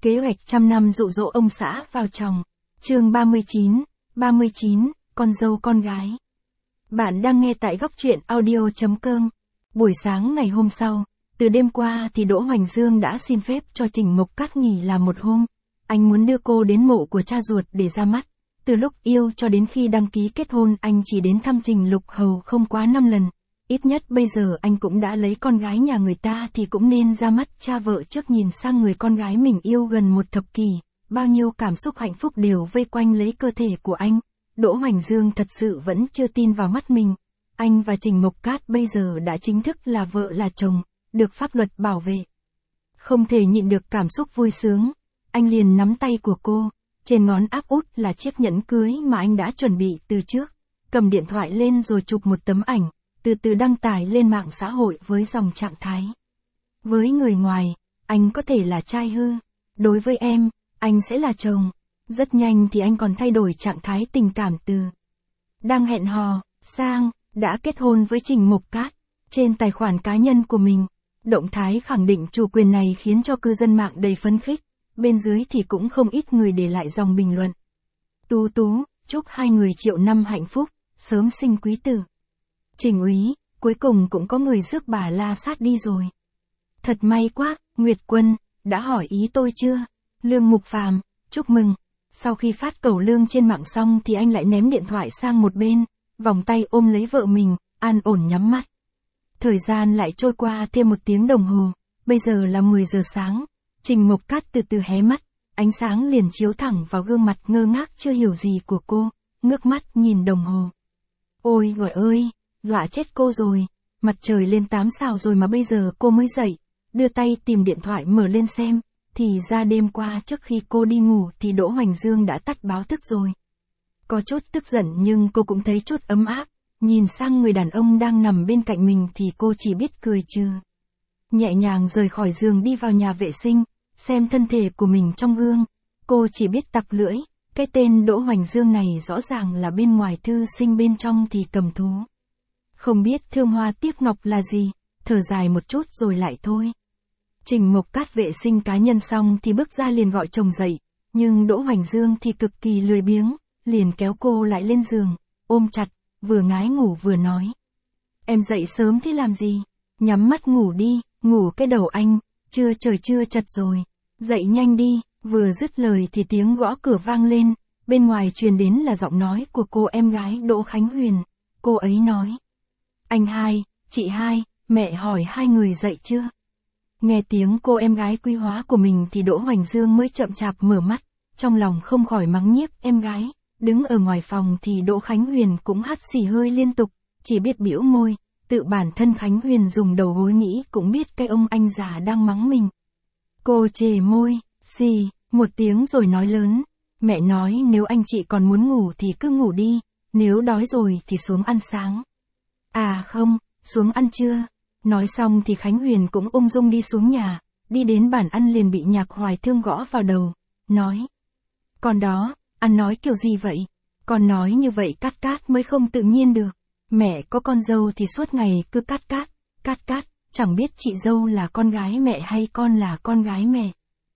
Kế hoạch trăm năm dụ dỗ ông xã vào chồng. Chương 39, con dâu con gái. Bạn đang nghe tại góc truyện audio.com. Buổi sáng ngày hôm sau, từ đêm qua thì Đỗ Hoành Dương đã xin phép cho Trình Mộc Cát nghỉ làm một hôm. Anh muốn đưa cô đến mộ của cha ruột để ra mắt. Từ lúc yêu cho đến khi đăng ký kết hôn anh chỉ đến thăm Trình Lục Hầu không quá 5 lần. Ít nhất bây giờ anh cũng đã lấy con gái nhà người ta thì cũng nên ra mắt cha vợ trước. Nhìn sang người con gái mình yêu gần một thập kỷ, bao nhiêu cảm xúc hạnh phúc đều vây quanh lấy cơ thể của anh. Đỗ Hoành Dương thật sự vẫn chưa tin vào mắt mình. Anh và Trình Mộc Cát bây giờ đã chính thức là vợ là chồng, được pháp luật bảo vệ. Không thể nhịn được cảm xúc vui sướng, anh liền nắm tay của cô, trên ngón áp út là chiếc nhẫn cưới mà anh đã chuẩn bị từ trước. Cầm điện thoại lên rồi chụp một tấm ảnh, từ từ đăng tải lên mạng xã hội với dòng trạng thái. Với người ngoài, anh có thể là trai hư. Đối với em, anh sẽ là chồng. Rất nhanh thì anh còn thay đổi trạng thái tình cảm từ đang hẹn hò, sang, đã kết hôn với Trình Mộc Cát. Trên tài khoản cá nhân của mình, động thái khẳng định chủ quyền này khiến cho cư dân mạng đầy phấn khích. Bên dưới thì cũng không ít người để lại dòng bình luận. Tú, chúc hai người triệu năm hạnh phúc, sớm sinh quý tử. Trình úy, cuối cùng cũng có người rước bà La Sát đi rồi. Thật may quá, Nguyệt Quân, đã hỏi ý tôi chưa? Lương Mục Phàm, chúc mừng. Sau khi phát cầu lương trên mạng xong thì anh lại ném điện thoại sang một bên, vòng tay ôm lấy vợ mình, an ổn nhắm mắt. Thời gian lại trôi qua thêm 1 tiếng đồng hồ, bây giờ là 10 giờ sáng. Trình Mộc Cát từ từ hé mắt, ánh sáng liền chiếu thẳng vào gương mặt ngơ ngác chưa hiểu gì của cô, ngước mắt nhìn đồng hồ. Ôi trời ơi, dọa chết cô rồi, mặt trời lên 8 sao rồi mà bây giờ cô mới dậy, đưa tay tìm điện thoại mở lên xem, thì ra đêm qua trước khi cô đi ngủ thì Đỗ Hoành Dương đã tắt báo thức rồi. Có chút tức giận nhưng cô cũng thấy chút ấm áp, nhìn sang người đàn ông đang nằm bên cạnh mình thì cô chỉ biết cười trừ. Nhẹ nhàng rời khỏi giường đi vào nhà vệ sinh, xem thân thể của mình trong gương, cô chỉ biết tặc lưỡi, cái tên Đỗ Hoành Dương này rõ ràng là bên ngoài thư sinh bên trong thì cầm thú. Không biết thương hoa tiếc ngọc là gì, thở dài một chút rồi lại thôi. Trình Mộc Cát vệ sinh cá nhân xong thì bước ra liền gọi chồng dậy, nhưng Đỗ Hoành Dương thì cực kỳ lười biếng, liền kéo cô lại lên giường, ôm chặt, vừa ngái ngủ vừa nói. Em dậy sớm thế làm gì? Nhắm mắt ngủ đi, ngủ cái đầu anh, trời chưa chật rồi. Dậy nhanh đi, vừa dứt lời thì tiếng gõ cửa vang lên, bên ngoài truyền đến là giọng nói của cô em gái Đỗ Khánh Huyền. Cô ấy nói. Anh hai, chị hai, mẹ hỏi hai người dậy chưa? Nghe tiếng cô em gái quý hóa của mình thì Đỗ Hoành Dương mới chậm chạp mở mắt, trong lòng không khỏi mắng nhiếc em gái. Đứng ở ngoài phòng thì Đỗ Khánh Huyền cũng hắt xì hơi liên tục, chỉ biết bĩu môi, tự bản thân Khánh Huyền dùng đầu gối nghĩ cũng biết cái ông anh già đang mắng mình. Cô chề môi, xì, một tiếng rồi nói lớn, mẹ nói nếu anh chị còn muốn ngủ thì cứ ngủ đi, nếu đói rồi thì xuống ăn sáng. À không, xuống ăn trưa. Nói xong thì Khánh Huyền cũng ung dung đi xuống nhà, đi đến bàn ăn liền bị Nhạc Hoài Thương gõ vào đầu, nói. Con đó, ăn nói kiểu gì vậy? Con nói như vậy Cát mới không tự nhiên được. Mẹ có con dâu thì suốt ngày cứ Cát, chẳng biết chị dâu là con gái mẹ hay con là con gái mẹ.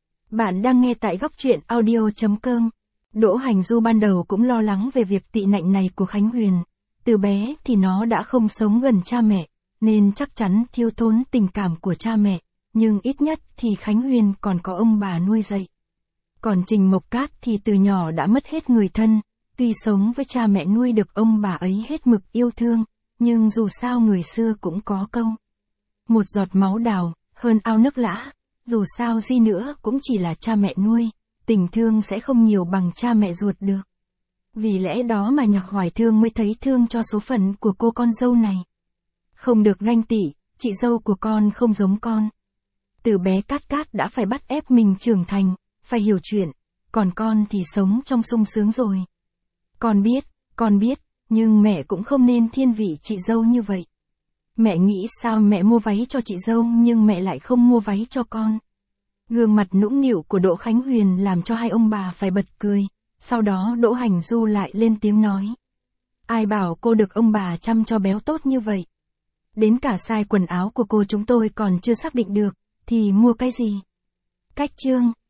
Bạn đang nghe tại góc truyện audio.com. Đỗ Hành Du ban đầu cũng lo lắng về việc tị nạnh này của Khánh Huyền. Từ bé thì nó đã không sống gần cha mẹ, nên chắc chắn thiếu thốn tình cảm của cha mẹ, nhưng ít nhất thì Khánh Huyền còn có ông bà nuôi dạy. Còn Trình Mộc Cát thì từ nhỏ đã mất hết người thân, tuy sống với cha mẹ nuôi được ông bà ấy hết mực yêu thương, nhưng dù sao người xưa cũng có câu. Một giọt máu đào, hơn ao nước lã, dù sao gì nữa cũng chỉ là cha mẹ nuôi, tình thương sẽ không nhiều bằng cha mẹ ruột được. Vì lẽ đó mà Nhạc Hoài Thương mới thấy thương cho số phận của cô con dâu này. Không được ganh tị, chị dâu của con không giống con. Từ bé Cát đã phải bắt ép mình trưởng thành, phải hiểu chuyện, còn con thì sống trong sung sướng rồi. Con biết, nhưng mẹ cũng không nên thiên vị chị dâu như vậy. Mẹ nghĩ sao mẹ mua váy cho chị dâu nhưng mẹ lại không mua váy cho con. Gương mặt nũng nịu của Đỗ Khánh Huyền làm cho hai ông bà phải bật cười, sau đó Đỗ Hành Du lại lên tiếng nói. Ai bảo cô được ông bà chăm cho béo tốt như vậy? Đến cả size quần áo của cô chúng tôi còn chưa xác định được, thì mua cái gì? Cách chương.